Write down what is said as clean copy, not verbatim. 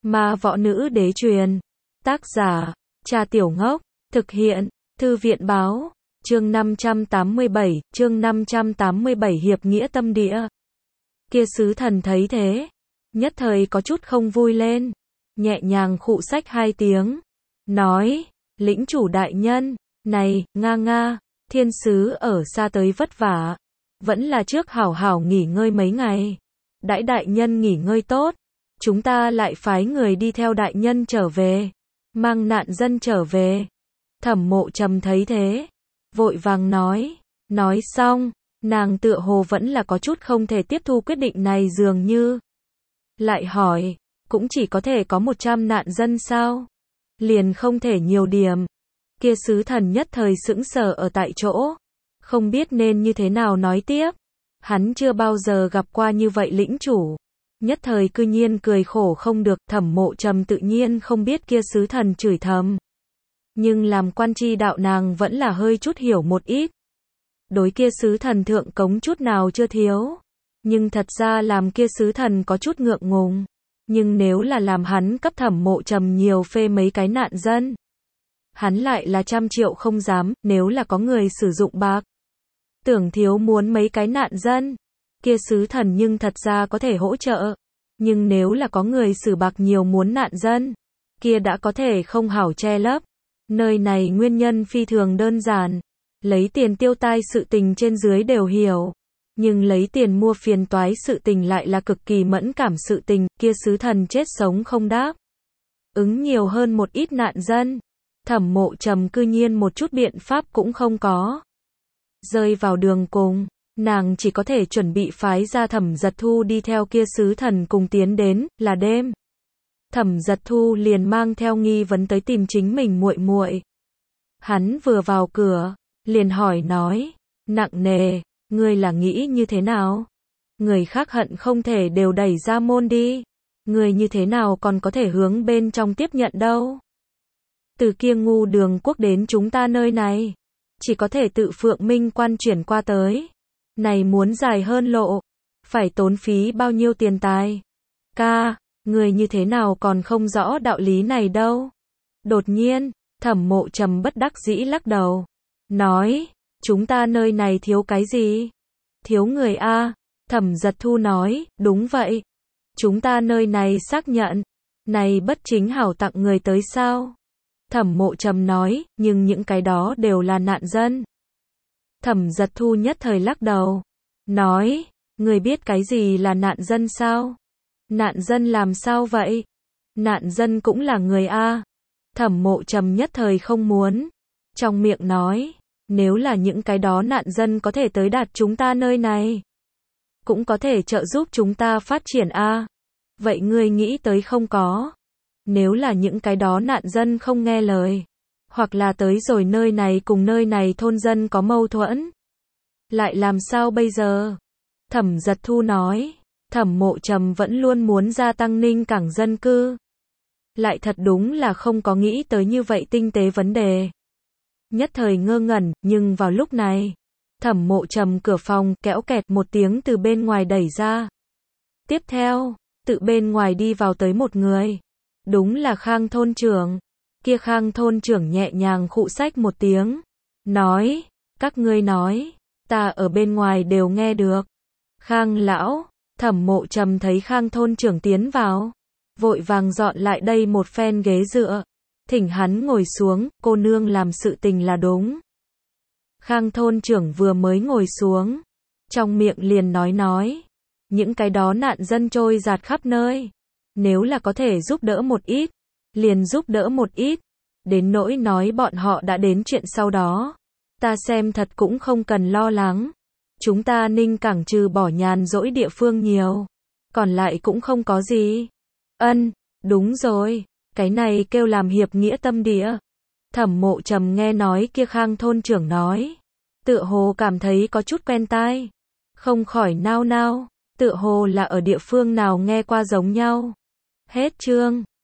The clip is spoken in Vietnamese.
Ma Võ Nữ Đế truyền. Tác giả, Cha Tiểu Ngốc. Thực hiện, Thư viện Báo. Chương 587 Hiệp Nghĩa Tâm Địa. Kia sứ thần thấy thế, nhất thời có chút không vui lên, nhẹ nhàng khụ xách hai tiếng, nói, lĩnh chủ đại nhân, này, nga, thiên sứ ở xa tới vất vả, vẫn là trước hảo hảo nghỉ ngơi mấy ngày, đãi đại nhân nghỉ ngơi tốt, chúng ta lại phái người đi theo đại nhân trở về, mang nạn dân trở về. Thẩm Mộ Trầm thấy thế, vội vàng nói xong, nàng tựa hồ vẫn là có chút không thể tiếp thu quyết định này dường như. Lại hỏi, cũng chỉ có thể có 100 nạn dân sao? Liền không thể nhiều điểm. Kia sứ thần nhất thời sững sờ ở tại chỗ, không biết nên như thế nào nói tiếp. Hắn chưa bao giờ gặp qua như vậy lĩnh chủ. Nhất thời cư nhiên cười khổ không được. Thẩm Mộ Trầm tự nhiên không biết kia sứ thần chửi thầm. Nhưng làm quan tri đạo nàng vẫn là hơi chút hiểu một ít. Đối kia sứ thần thượng cống chút nào chưa thiếu. Nhưng thật ra làm kia sứ thần có chút ngượng ngùng. Nhưng nếu là làm hắn cấp Thẩm Mộ Trầm nhiều phê mấy cái nạn dân, hắn lại là 100 triệu không dám. Nếu là có người sử dụng bạc, tưởng thiếu muốn mấy cái nạn dân, kia sứ thần nhưng thật ra có thể hỗ trợ. Nhưng nếu là có người sử bạc nhiều muốn nạn dân, kia đã có thể không hảo che lấp. Nơi này nguyên nhân phi thường đơn giản. Lấy tiền tiêu tai sự tình trên dưới đều hiểu. Nhưng lấy tiền mua phiền toái sự tình lại là cực kỳ mẫn cảm sự tình. Kia sứ thần chết sống không đáp ứng nhiều hơn một ít nạn dân. Thẩm Mộ Trầm cư nhiên một chút biện pháp cũng không có. Rơi vào đường cùng, nàng chỉ có thể chuẩn bị phái ra Thẩm Giật Thu đi theo kia sứ thần cùng tiến đến. Là đêm, Thẩm Giật Thu liền mang theo nghi vấn tới tìm chính mình muội muội. Hắn vừa vào cửa, liền hỏi nói, nặng nề, ngươi là nghĩ như thế nào? Người khác hận không thể đều đẩy ra môn đi, ngươi như thế nào còn có thể hướng bên trong tiếp nhận đâu? Từ kia ngu Đường quốc đến chúng ta nơi này, chỉ có thể tự Phượng Minh quan chuyển qua tới. Này muốn dài hơn lộ, phải tốn phí bao nhiêu tiền tài? Ca, người như thế nào còn không rõ đạo lý này đâu? Đột nhiên, Thẩm Mộ Trầm bất đắc dĩ lắc đầu, nói, chúng ta nơi này thiếu cái gì? Thiếu người a. Thẩm Giật Thu nói, đúng vậy. Chúng ta nơi này xác nhận, này bất chính hảo tặng người tới sao? Thẩm Mộ Trầm nói, nhưng những cái đó đều là nạn dân. Thẩm Giật Thu nhất thời lắc đầu, nói, người biết cái gì là nạn dân sao? Nạn dân làm sao vậy? Nạn dân cũng là người a. Thẩm Mộ Trầm nhất thời không muốn, trong miệng nói, nếu là những cái đó nạn dân có thể tới đạt chúng ta nơi này, cũng có thể trợ giúp chúng ta phát triển a. Vậy ngươi nghĩ tới không có? Nếu là những cái đó nạn dân không nghe lời, hoặc là tới rồi nơi này cùng nơi này thôn dân có mâu thuẫn, lại làm sao bây giờ? Thẩm Giật Thu nói, Thẩm Mộ Trầm vẫn luôn muốn gia tăng Ninh Cảng dân cư, lại thật đúng là không có nghĩ tới như vậy tinh tế vấn đề. Nhất thời ngơ ngẩn, nhưng vào lúc này, Thẩm Mộ Trầm cửa phòng kéo kẹt một tiếng từ bên ngoài đẩy ra. Tiếp theo, tự bên ngoài đi vào tới một người. Đúng là Khang thôn trưởng. Kia Khang thôn trưởng nhẹ nhàng khụ xách một tiếng, nói, các ngươi nói, ta ở bên ngoài đều nghe được. Khang lão, Thẩm Mộ Trầm thấy Khang thôn trưởng tiến vào, vội vàng dọn lại đây một phen ghế dựa, thỉnh hắn ngồi xuống. Cô nương làm sự tình là đúng. Khang thôn trưởng vừa mới ngồi xuống, trong miệng liền nói, những cái đó nạn dân trôi dạt khắp nơi, nếu là có thể giúp đỡ một ít, liền giúp đỡ một ít. Đến nỗi nói bọn họ đã đến chuyện sau đó, ta xem thật cũng không cần lo lắng. Chúng ta Ninh Cảng trừ bỏ nhàn rỗi địa phương nhiều, còn lại cũng không có gì. Ân, đúng rồi, cái này kêu làm hiệp nghĩa tâm địa. Thẩm Mộ Trầm nghe nói kia Khang thôn trưởng nói, tựa hồ cảm thấy có chút quen tai, không khỏi nao nao, tựa hồ là ở địa phương nào nghe qua giống nhau. Hết chương.